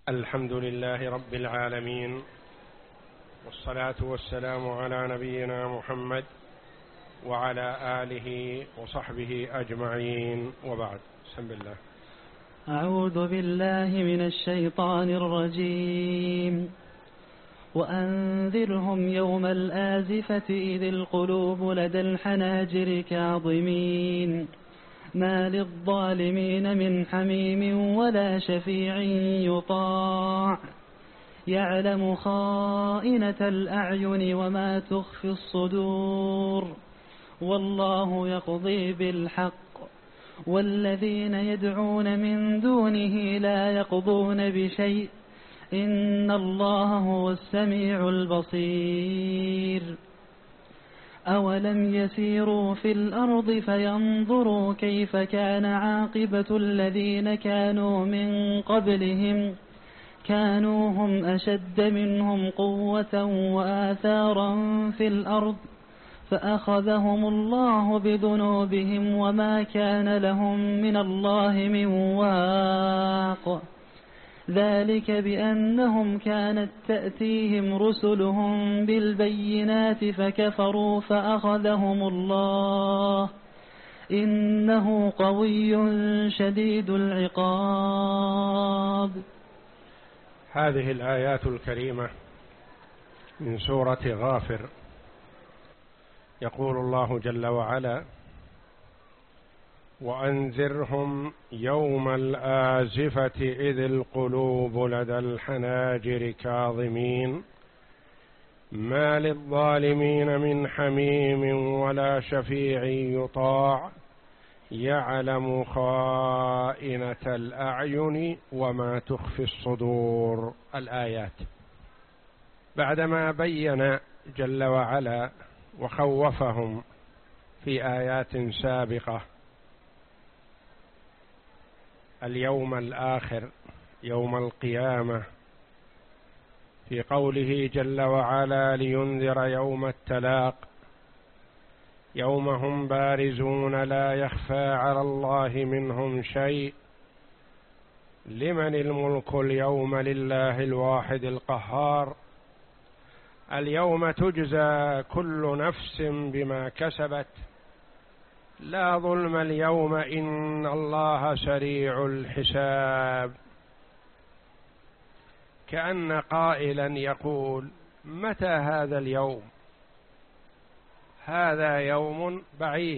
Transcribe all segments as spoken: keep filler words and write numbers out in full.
الحمد لله رب العالمين، والصلاة والسلام على نبينا محمد وعلى آله وصحبه أجمعين، وبعد. بسم الله. أعوذ بالله من الشيطان الرجيم. وأنذرهم يوم الآزفة إذ القلوب لدى الحناجر كاظمين ما للظالمين من حميم ولا شفيع يطاع يعلم خائنة الأعين وما تخفي الصدور والله يقضي بالحق والذين يدعون من دونه لا يقضون بشيء إن الله هو السميع البصير. أولم يسيروا في الأرض فينظروا كيف كان عاقبة الذين كانوا من قبلهم كانوا هم أشد منهم قوة وآثارا في الأرض فأخذهم الله بذنوبهم وما كان لهم من الله من واق ذلك بأنهم كانت تأتيهم رسلهم بالبينات فكفروا فأخذهم الله إنه قوي شديد العقاب. هذه الآيات الكريمة من سورة غافر. يقول الله جل وعلا: وأنذرهم يوم الآزفة إذ القلوب لدى الحناجر كاظمين ما للظالمين من حميم ولا شفيع يطاع يعلم خائنة الأعين وما تخفي الصدور. الآيات. بعدما بين جل وعلا وخوفهم في آيات سابقة اليوم الآخر يوم القيامة في قوله جل وعلا: لينذر يوم التلاق يوم هم بارزون لا يخفى على الله منهم شيء لمن الملك اليوم لله الواحد القهار اليوم تجزى كل نفس بما كسبت لا ظلم اليوم إن الله سريع الحساب. كأن قائلا يقول: متى هذا اليوم؟ هذا يوم بعيد،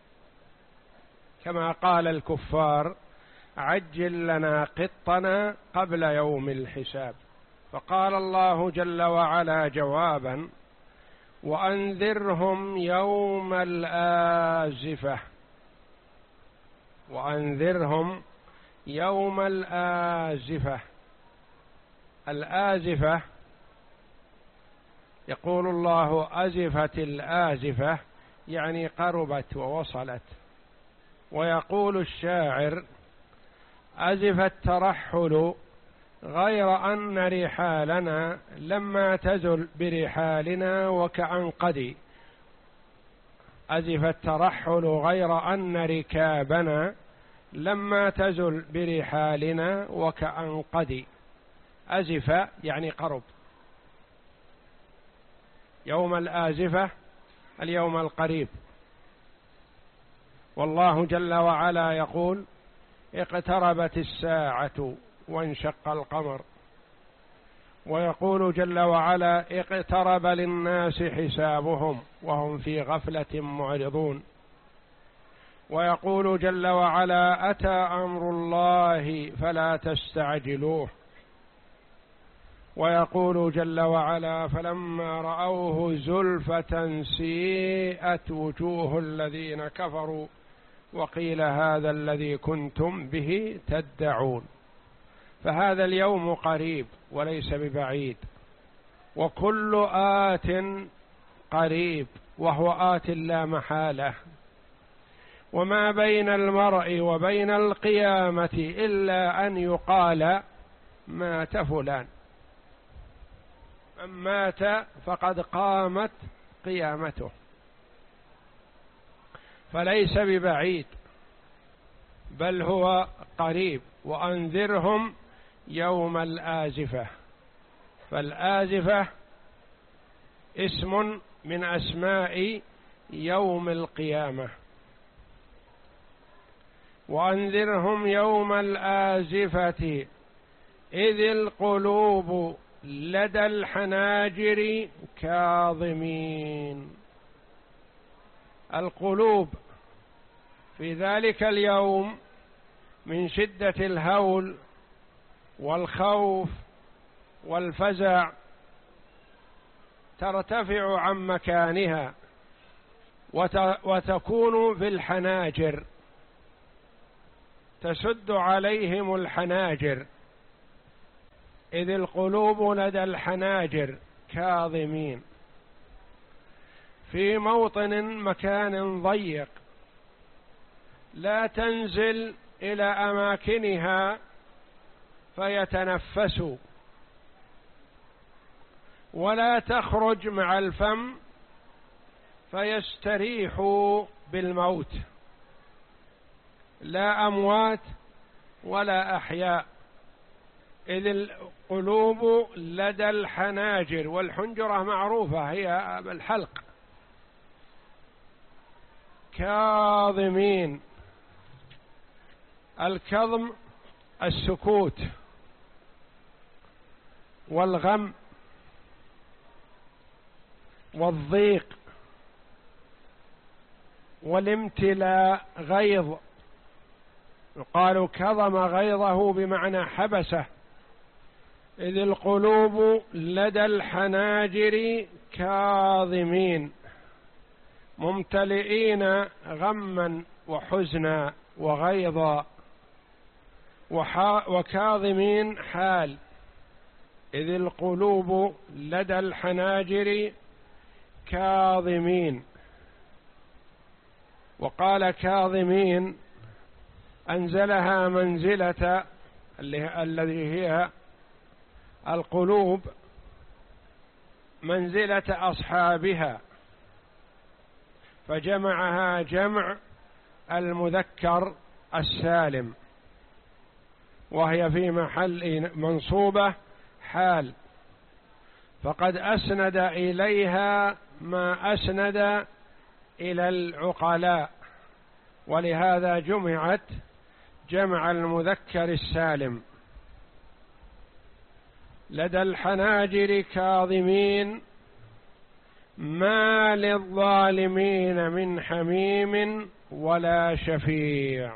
كما قال الكفار: عجل لنا قطنا قبل يوم الحساب. فقال الله جل وعلا جوابا: وأنذرهم يوم الآزفة. وأنذرهم يوم الآزفة. الآزفة يقول الله: أزفت الآزفة، يعني قربت ووصلت. ويقول الشاعر: أزف الترحل غير أن رحالنا لما تزل برحالنا وكأنقدي. أزف الترحل غير أن ركابنا لما تزل برحالنا وكأنقدي. أزف يعني قرب. يوم الآزفة اليوم القريب. والله جل وعلا يقول: اقتربت الساعة وانشق القمر. ويقول جل وعلا: اقترب للناس حسابهم وهم في غفلة معرضون. ويقول جل وعلا: أتى أمر الله فلا تستعجلوه. ويقول جل وعلا: فلما رأوه زلفة سيئت وجوه الذين كفروا وقيل هذا الذي كنتم به تدعون. فهذا اليوم قريب وليس ببعيد، وكل آت قريب، وهو آت لا محالة. وما بين المرء وبين القيامة إلا أن يقال: مات فلان. من مات فقد قامت قيامته، فليس ببعيد بل هو قريب. وأنذرهم يوم الآزفة. فالآزفة اسم من أسماء يوم القيامة. وأنذرهم يوم الآزفة إذ القلوب لدى الحناجر كاظمين. القلوب في ذلك اليوم من شدة الهول والخوف والفزع ترتفع عن مكانها وتكون في الحناجر، تسد عليهم الحناجر. إذ القلوب لدى الحناجر كاظمين، في موطن مكان ضيق، لا تنزل إلى أماكنها فيتنفسوا، ولا تخرج مع الفم فيستريحوا بالموت، لا أموات ولا أحياء. إذ القلوب لدى الحناجر، والحنجرة معروفة هي الحلق، كاظمين. الكظم السكوت والغم والضيق والامتلاء، غيظ، يقال كظم غيظه بمعنى حبسه. إذ القلوب لدى الحناجر كاظمين، ممتلئين غما وحزنا وغيظا. وكاظمين حال. إذ القلوب لدى الحناجر كاظمين. وقال كاظمين أنزلها منزلة الذي هي القلوب منزلة أصحابها، فجمعها جمع المذكر السالم، وهي في محل منصوبة حال، فقد أسند إليها ما أسند إلى العقلاء، ولهذا جمعت جمع المذكر السالم. لدى الحناجر كاظمين ما للظالمين من حميم ولا شفيع.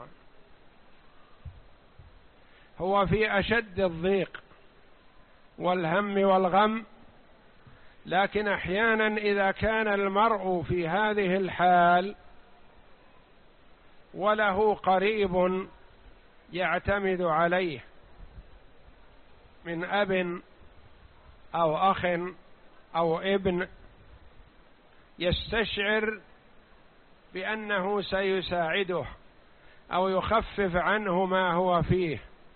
هو في أشد الضيق والهم والغم، لكن أحيانا إذا كان المرء في هذه الحال وله قريب يعتمد عليه من أب أو أخ أو ابن، يستشعر بأنه سيساعده أو يخفف عنه ما هو فيه.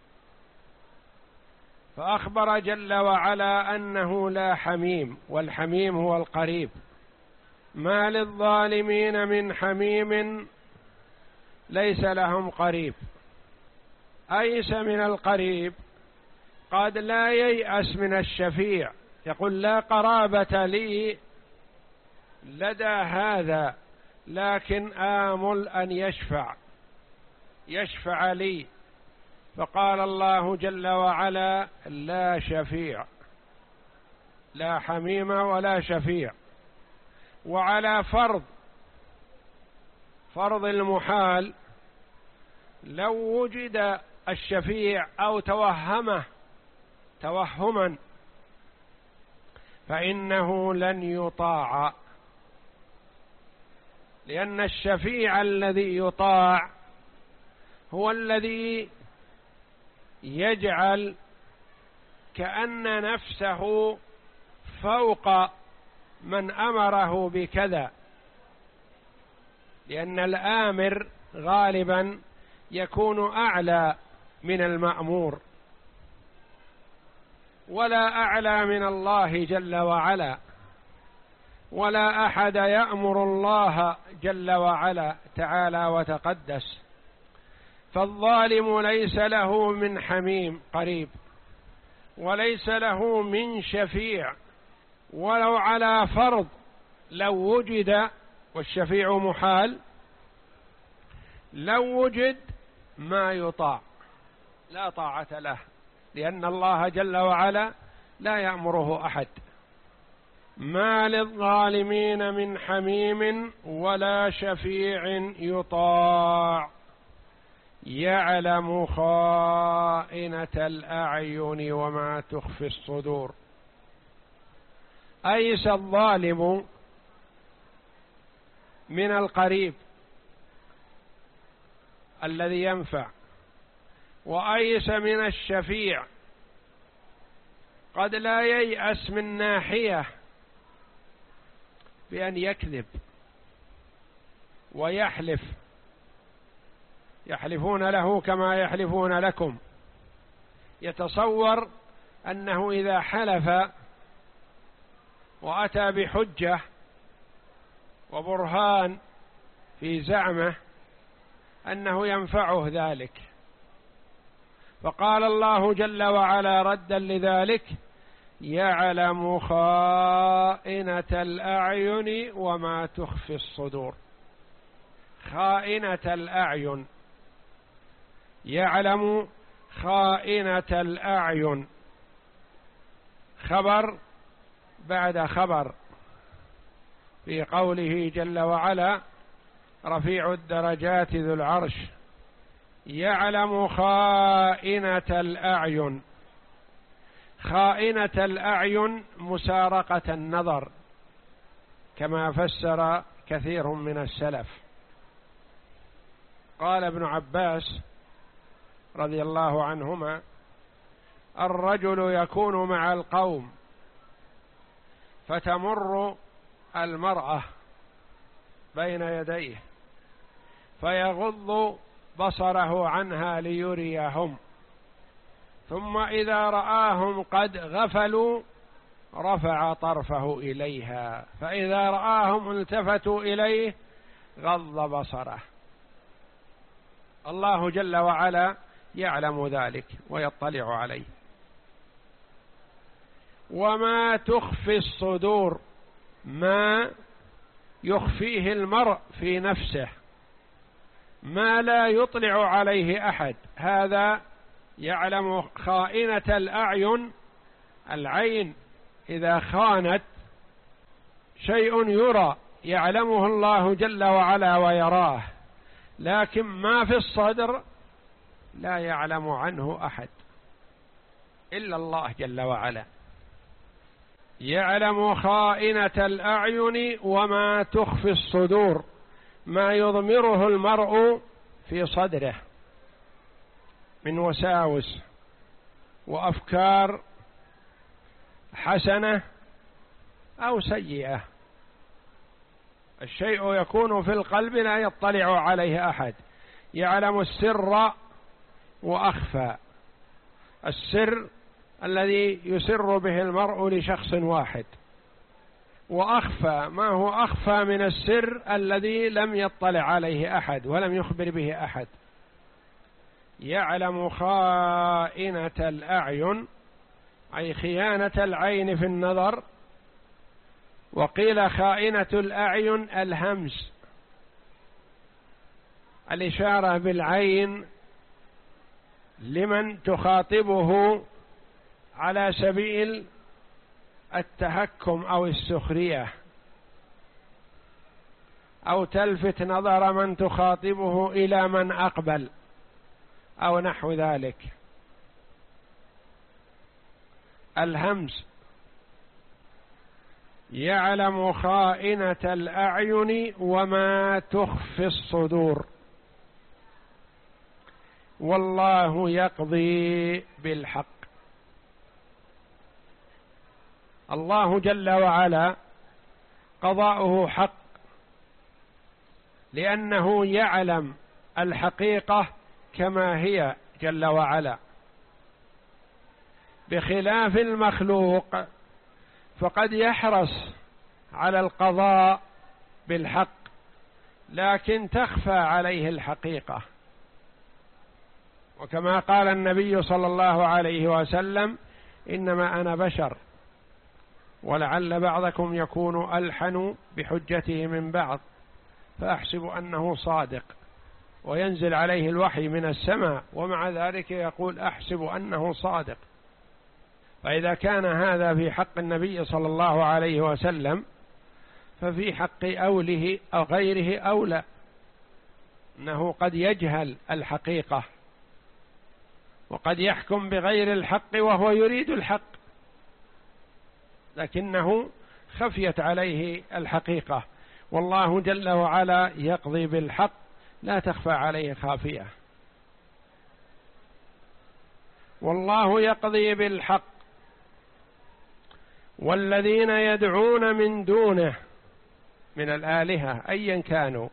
فأخبر جل وعلا أنه لا حميم، والحميم هو القريب. ما للظالمين من حميم، ليس لهم قريب. أيس من القريب، قد لا ييأس من الشفيع، يقول لا قرابة لي لدى هذا، لكن آمل أن يشفع يشفع لي. فقال الله جل وعلا لا شفيع، لا حميم ولا شفيع. وعلى فرض فرض المحال، لو وجد الشفيع أو توهمه توهما فإنه لن يطاع، لأن الشفيع الذي يطاع هو الذي يجعل كأن نفسه فوق من أمره بكذا، لأن الآمر غالبا يكون أعلى من المأمور، ولا أعلى من الله جل وعلا، ولا أحد يأمر الله جل وعلا تعالى وتقدس. فالظالم ليس له من حميم قريب، وليس له من شفيع، ولو على فرض لو وجد، والشفيع محال، لو وجد ما يطاع، لا طاعة له، لأن الله جل وعلا لا يأمره أحد. ما للظالمين من حميم ولا شفيع يطاع يعلم خائنة الأعين وما تخفي الصدور. أيس الظالم من القريب الذي ينفع، وأيس من الشفيع، قد لا ييأس من ناحية بأن يكذب ويحلف، يحلفون له كما يحلفون لكم، يتصور أنه إذا حلف وأتى بحجة وبرهان في زعمه أنه ينفعه ذلك. فقال الله جل وعلا ردا لذلك: يعلم خائنة الأعين وما تخفي الصدور. خائنة الأعين، يعلم خائنة الأعين، خبر بعد خبر، في قوله جل وعلا: رفيع الدرجات ذو العرش يعلم خائنة الأعين. خائنة الأعين مسارقة النظر، كما فسر كثير من السلف. قال ابن عباس رضي الله عنهما: الرجل يكون مع القوم فتمر المرأة بين يديه فيغض بصره عنها ليريهم، ثم إذا رآهم قد غفلوا رفع طرفه إليها، فإذا رآهم التفتوا إليه غض بصره. الله جل وعلا يعلم ذلك ويطلع عليه. وما تخفي الصدور، ما يخفيه المرء في نفسه، ما لا يطلع عليه أحد، هذا يعلم خائنة الأعين. العين إذا خانت شيء يرى يعلمه الله جل وعلا ويراه، لكن ما في الصدر لا يعلم عنه أحد إلا الله جل وعلا. يعلم خائنة الأعين وما تخفي الصدور، ما يضمره المرء في صدره من وساوس وأفكار حسنة أو سيئة. الشيء يكون في القلب لا يطلع عليه أحد. يعلم السر وأخفى، السر الذي يسر به المرء لشخص واحد، وأخفى ما هو أخفى من السر الذي لم يطلع عليه أحد ولم يخبر به أحد. يعلم خائنة الأعين أي خيانة العين في النظر، وقيل خائنة الأعين الهمس، الإشارة بالعين لمن تخاطبه على سبيل التهكم أو السخرية، أو تلفت نظر من تخاطبه إلى من أقبل أو نحو ذلك. الهمس. يعلم خائنة الأعين وما تخفي الصدور، والله يقضي بالحق. الله جل وعلا قضاؤه حق، لأنه يعلم الحقيقة كما هي جل وعلا، بخلاف المخلوق فقد يحرص على القضاء بالحق لكن تخفى عليه الحقيقة. وكما قال النبي صلى الله عليه وسلم: إنما أنا بشر، ولعل بعضكم يكون ألحن بحجته من بعض، فأحسب أنه صادق، وينزل عليه الوحي من السماء ومع ذلك يقول أحسب أنه صادق. فإذا كان هذا في حق النبي صلى الله عليه وسلم، ففي حق أوله أو غيره أولى، أنه قد يجهل الحقيقة وقد يحكم بغير الحق وهو يريد الحق، لكنه خفيت عليه الحقيقة، والله جل وعلا يقضي بالحق لا تخفى عليه خافية. والله يقضي بالحق، والذين يدعون من دونه من الآلهة أيا كانوا،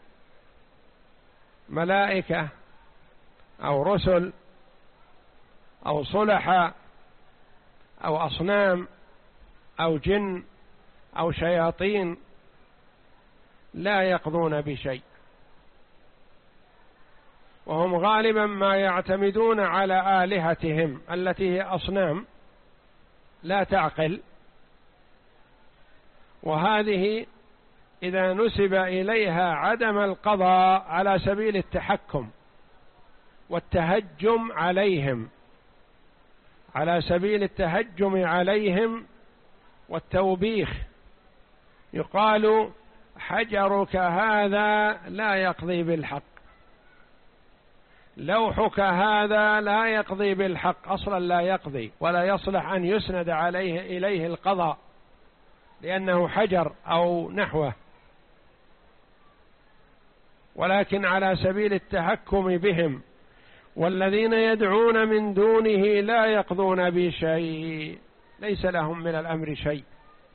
ملائكة أو رسل أو صلحاء أو أصنام أو جن أو شياطين، لا يقضون بشيء، وهم غالبا ما يعتمدون على آلهتهم التي هي أصنام لا تعقل، وهذه إذا نسب إليها عدم القضاء على سبيل التحكم والتهجم عليهم، على سبيل التهجم عليهم والتوبيخ، يقال حجرك هذا لا يقضي بالحق، لوحك هذا لا يقضي بالحق، أصلا لا يقضي ولا يصلح أن يسند عليه إليه القضاء لأنه حجر أو نحوه، ولكن على سبيل التحكم بهم. والذين يدعون من دونه لا يقضون بشيء، ليس لهم من الأمر شيء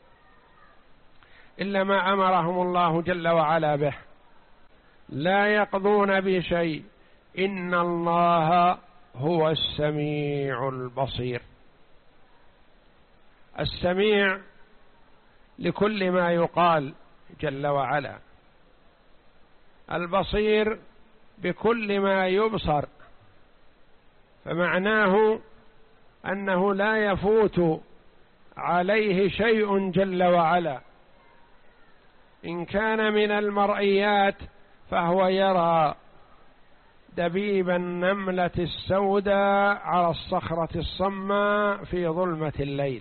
إلا ما أمرهم الله جل وعلا به، لا يقضون بشيء. إن الله هو السميع البصير. السميع لكل ما يقال جل وعلا، البصير بكل ما يبصر، فمعناه أنه لا يفوت عليه شيء جل وعلا. إن كان من المرئيات فهو يرى دبيب النملة السوداء على الصخرة الصماء في ظلمة الليل،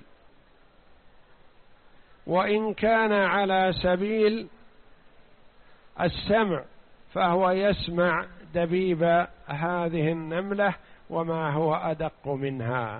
وإن كان على سبيل السمع فهو يسمع دبيب هذه النملة وما هو أدق منها،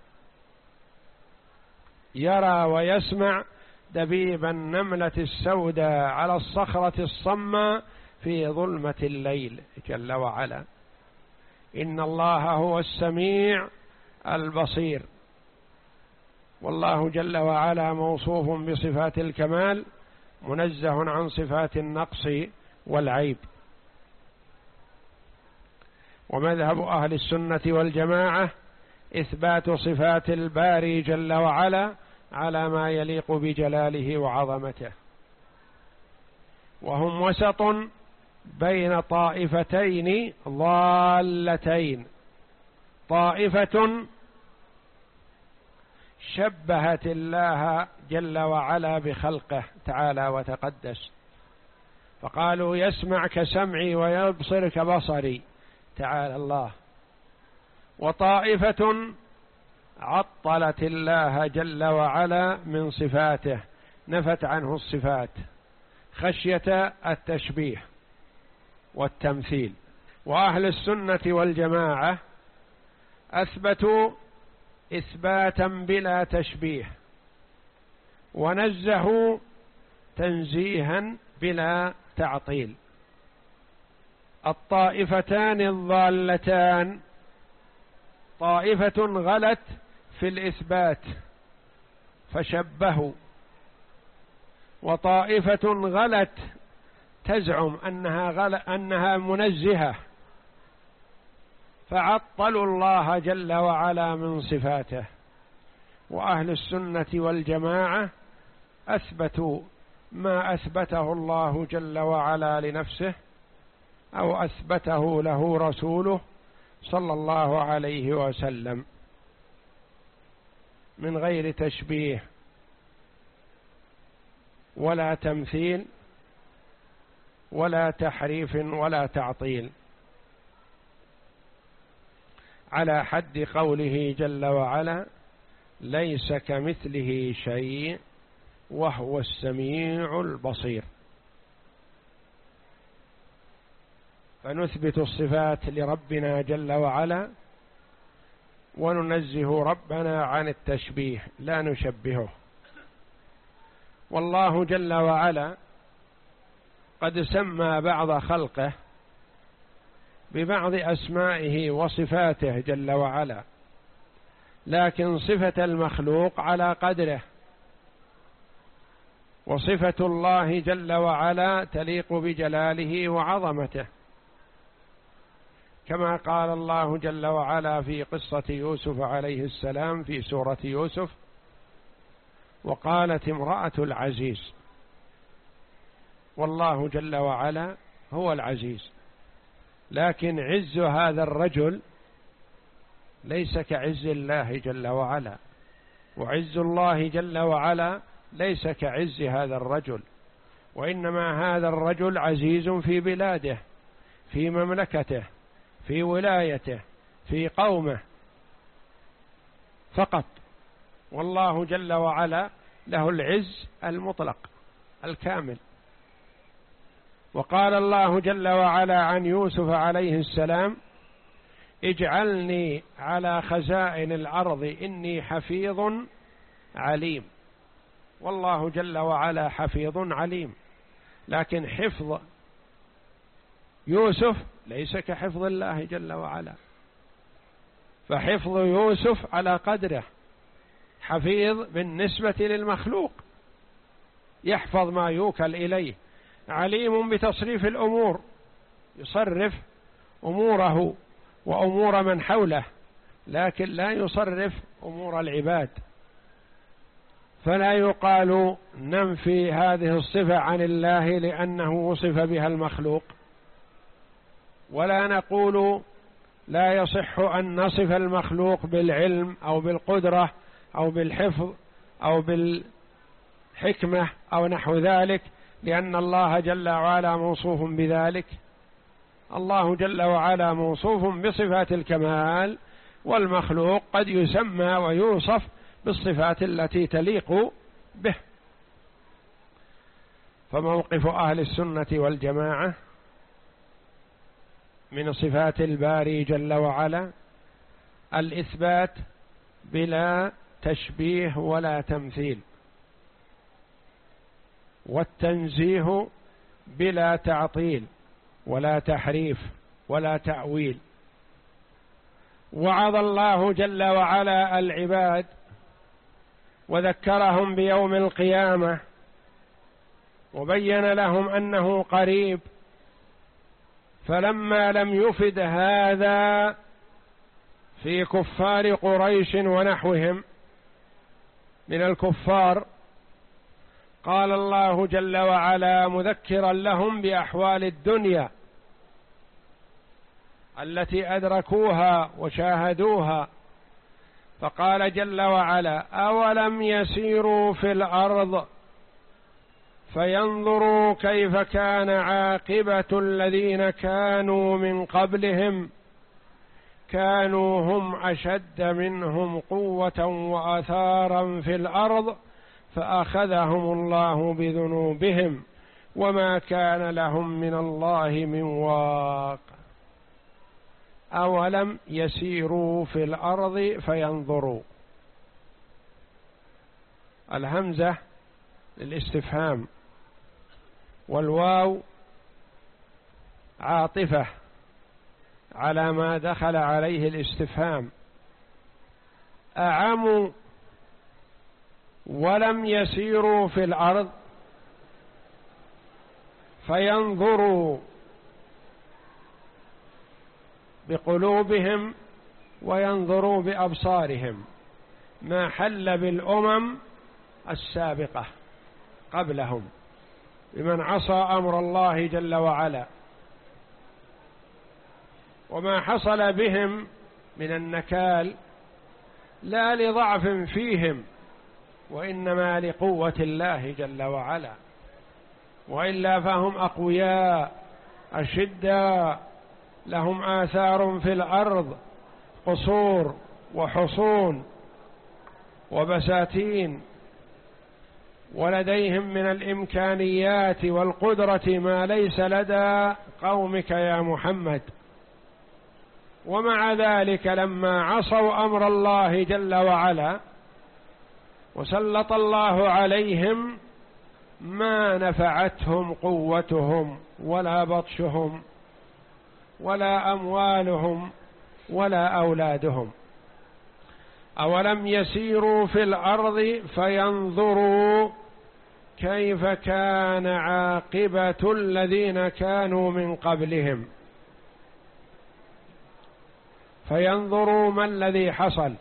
يرى ويسمع دبيب النملة السوداء على الصخرة الصماء في ظلمة الليل جل وعلا. إن الله هو السميع البصير، والله جل وعلا موصوف بصفات الكمال، منزه عن صفات النقص والعيب. ومذهب أهل السنة والجماعة إثبات صفات الباري جل وعلا على ما يليق بجلاله وعظمته، وهم وسط بين طائفتين ضالتين، طائفة شبهت الله جل وعلا بخلقه تعالى وتقدس، فقالوا يسمع كسمعي ويبصر كبصري تعالى الله، وطائفة عطلت الله جل وعلا من صفاته، نفت عنه الصفات خشية التشبيه والتمثيل. وأهل السنة والجماعة أثبتوا إثباتا بلا تشبيه، ونزهوا تنزيها بلا تعطيل. الطائفتان الضالتان طائفة غلت في الإثبات فشبهوا، وطائفة غلت تزعم أنها, غل... أنها منزهة فعطلوا الله جل وعلا من صفاته. وأهل السنة والجماعة أثبتوا ما أثبته الله جل وعلا لنفسه أو أثبته له رسوله صلى الله عليه وسلم. من غير تشبيه ولا تمثيل ولا تحريف ولا تعطيل، على حد قوله جل وعلا: ليس كمثله شيء وهو السميع البصير. فنثبت الصفات لربنا جل وعلا وننزه ربنا عن التشبيه، لا نشبهه. والله جل وعلا قد سمى بعض خلقه ببعض أسمائه وصفاته جل وعلا، لكن صفة المخلوق على قدره، وصفة الله جل وعلا تليق بجلاله وعظمته، كما قال الله جل وعلا في قصة يوسف عليه السلام في سورة يوسف: وقالت امرأة العزيز. والله جل وعلا هو العزيز، لكن عز هذا الرجل ليس كعز الله جل وعلا، وعز الله جل وعلا ليس كعز هذا الرجل، وإنما هذا الرجل عزيز في بلاده، في مملكته، في ولايته، في قومه فقط. والله جل وعلا له العز المطلق الكامل. وقال الله جل وعلا عن يوسف عليه السلام: اجعلني على خزائن الأرض إني حفيظ عليم. والله جل وعلا حفيظ عليم، لكن حفظ يوسف ليس كحفظ الله جل وعلا، فحفظ يوسف على قدره، حفيظ بالنسبة للمخلوق، يحفظ ما يوكل إليه، عليم بتصريف الأمور، يصرف أموره وأمور من حوله، لكن لا يصرف أمور العباد. فلا يقال ننفي هذه الصفة عن الله لأنه وصف بها المخلوق، ولا نقول لا يصح أن نصف المخلوق بالعلم أو بالقدرة أو بالحفظ أو بالحكمة أو نحو ذلك، لأن الله جل وعلا موصوف بذلك. الله جل وعلا موصوف بصفات الكمال، والمخلوق قد يسمى ويوصف بالصفات التي تليق به. فموقف أهل السنة والجماعة من صفات الباري جل وعلا الإثبات بلا تشبيه ولا تمثيل، والتنزيه بلا تعطيل ولا تحريف ولا تأويل. وعظ الله جل وعلا العباد وذكرهم بيوم القيامة، وبين لهم أنه قريب، فلما لم يفد هذا في كفار قريش ونحوهم من الكفار، قال الله جل وعلا مذكرا لهم بأحوال الدنيا التي أدركوها وشاهدوها، فقال جل وعلا: أولم يسيروا في الأرض فينظروا كيف كان عاقبة الذين كانوا من قبلهم كانوا هم أشد منهم قوة وآثارا في الأرض فأخذهم الله بذنوبهم وما كان لهم من الله من واق. أولم يسيروا في الأرض فينظروا، الهمزة للاستفهام، والواو عاطفة على ما دخل عليه الاستفهام. أعموا ولم يسيروا في الأرض فينظروا بقلوبهم وينظروا بأبصارهم ما حل بالأمم السابقة قبلهم بمن عصى أمر الله جل وعلا، وما حصل بهم من النكال لا لضعف فيهم، وإنما لقوة الله جل وعلا، وإلا فهم أقوياء أشداء، لهم آثار في الأرض، قصور وحصون وبساتين، ولديهم من الإمكانيات والقدرة ما ليس لدى قومك يا محمد. ومع ذلك لما عصوا أمر الله جل وعلا وسلط الله عليهم ما نفعتهم قوتهم ولا بطشهم ولا أموالهم ولا أولادهم. أولم يسيروا في الأرض فينظروا كيف كان عاقبة الذين كانوا من قبلهم، فينظروا ما الذي حصل،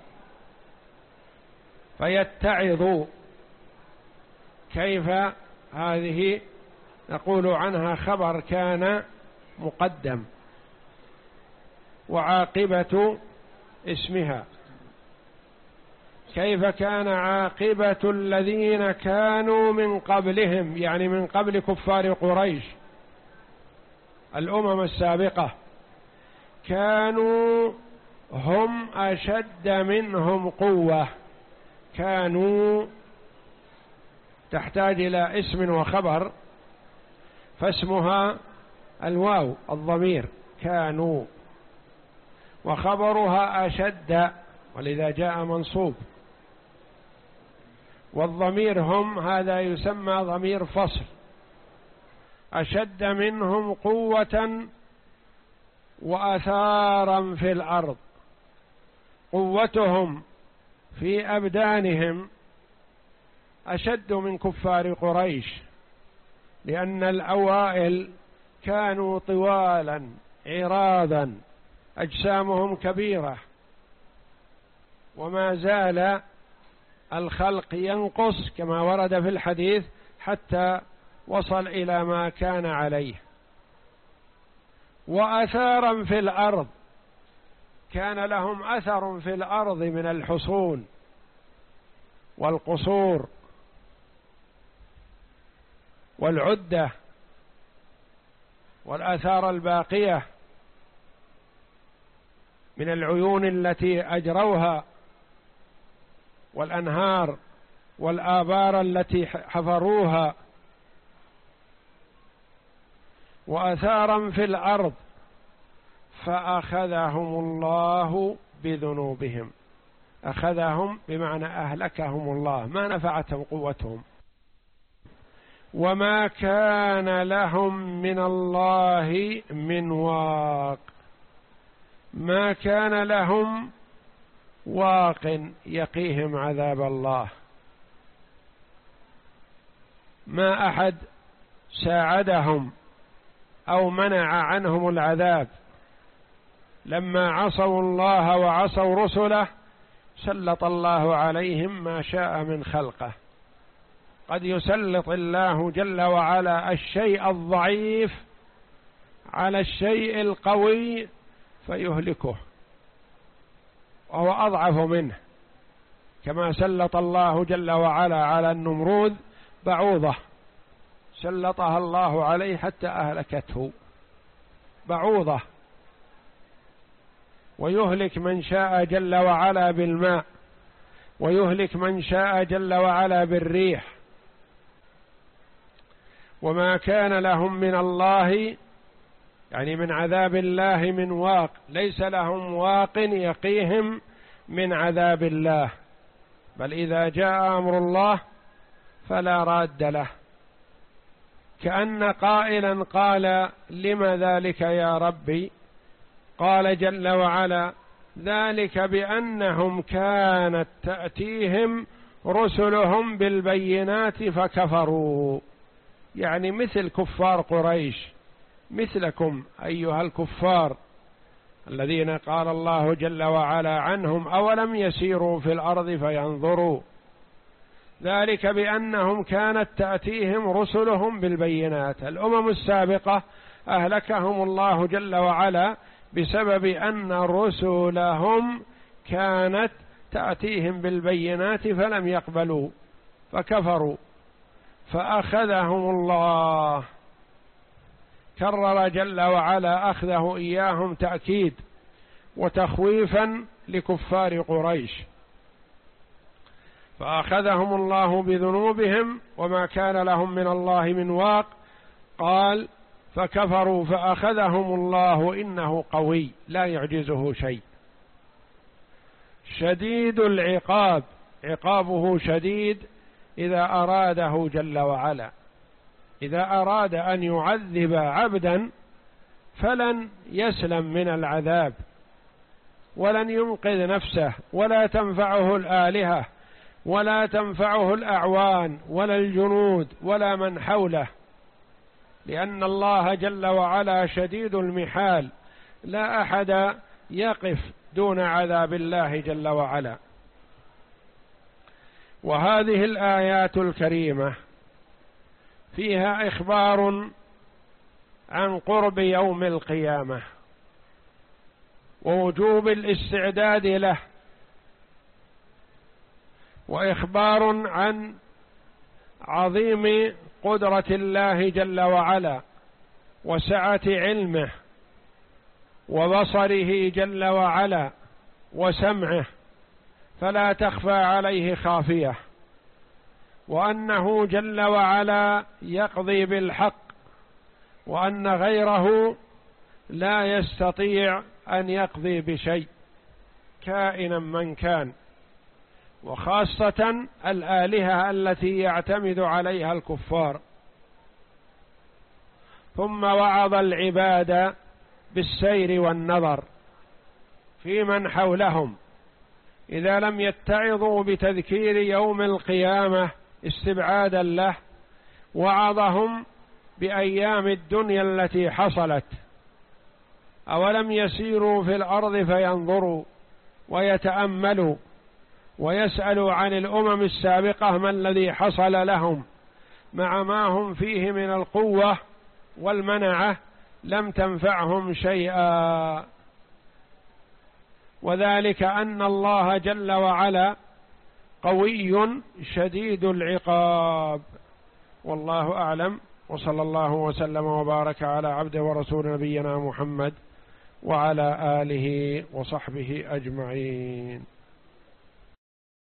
فيتعظوا. كيف هذه نقول عنها خبر كان مقدم، وعاقبة اسمها. كيف كان عاقبة الذين كانوا من قبلهم، يعني من قبل كفار قريش الأمم السابقة، كانوا هم أشد منهم قوة. كانوا تحتاج إلى اسم وخبر، فاسمها الواو الضمير كانوا، وخبرها أشد ولذا جاء منصوب، والضمير هم هذا يسمى ضمير فصل. أشد منهم قوة وآثارا في الأرض، قوتهم في أبدانهم أشد من كفار قريش، لأن الأوائل كانوا طوالا عراضا أجسامهم كبيرة، وما زال الخلق ينقص كما ورد في الحديث حتى وصل إلى ما كان عليه. وأثارا في الأرض، كان لهم أثر في الأرض من الحصون والقصور والعدة والآثار الباقية من العيون التي أجروها والأنهار والآبار التي حفروها، وآثارا في الأرض، فأخذهم الله بذنوبهم. أخذهم بمعنى أهلكهم الله، ما نفعتهم قوتهم. وما كان لهم من الله من واق، ما كان لهم واق يقيهم عذاب الله، ما أحد ساعدهم أو منع عنهم العذاب. لما عصوا الله وعصوا رسله سلط الله عليهم ما شاء من خلقه. قد يسلط الله جل وعلا الشيء الضعيف على الشيء القوي فيهلكه وهو أضعف منه، كما سلط الله جل وعلا على النمرود بعوضة، سلطها الله عليه حتى أهلكته بعوضة. ويهلك من شاء جل وعلا بالماء، ويهلك من شاء جل وعلا بالريح. وما كان لهم من الله، يعني من عذاب الله، من واق، ليس لهم واق يقيهم من عذاب الله، بل إذا جاء أمر الله فلا راد له. كأن قائلا قال: لم ذلك يا ربي؟ قال جل وعلا: ذلك بأنهم كانت تأتيهم رسلهم بالبينات فكفروا. يعني مثل كفار قريش، مثلكم أيها الكفار الذين قال الله جل وعلا عنهم: أولم يسيروا في الأرض فينظروا. ذلك بأنهم كانت تأتيهم رسلهم بالبينات. الأمم السابقة أهلكهم الله جل وعلا بسبب أن رسلهم كانت تأتيهم بالبينات فلم يقبلوا فكفروا فأخذهم الله. كرر جل وعلا أخذه إياهم تأكيد وتخويفا لكفار قريش، فأخذهم الله بذنوبهم وما كان لهم من الله من واق. قال فكفروا فأخذهم الله إنه قوي لا يعجزه شيء، شديد العقاب، عقابه شديد إذا أراده جل وعلا. إذا أراد أن يعذب عبدا فلن يسلم من العذاب ولن ينقذ نفسه ولا تنفعه الآلهة ولا تنفعه الأعوان ولا الجنود ولا من حوله، لأن الله جل وعلا شديد المحال، لا أحد يقف دون عذاب الله جل وعلا. وهذه الآيات الكريمة فيها إخبار عن قرب يوم القيامة ووجوب الاستعداد له، وإخبار عن عظيم قدرة الله جل وعلا وسعة علمه وبصره جل وعلا وسمعه، فلا تخفى عليه خافية، وأنه جل وعلا يقضي بالحق، وأن غيره لا يستطيع أن يقضي بشيء كائنا من كان، وخاصة الآلهة التي يعتمد عليها الكفار. ثم وعظ العباد بالسير والنظر في من حولهم، إذا لم يتعظوا بتذكير يوم القيامة استبعادا له، وعظهم بأيام الدنيا التي حصلت. أولم يسيروا في الأرض فينظروا ويتأملوا ويسألوا عن الأمم السابقة ما الذي حصل لهم مع ما هم فيه من القوة والمنعة، لم تنفعهم شيئا. وذلك أن الله جل وعلا قوي شديد العقاب. والله أعلم، وصلى الله وسلم وبارك على عبده ورسول نبينا محمد وعلى آله وصحبه أجمعين.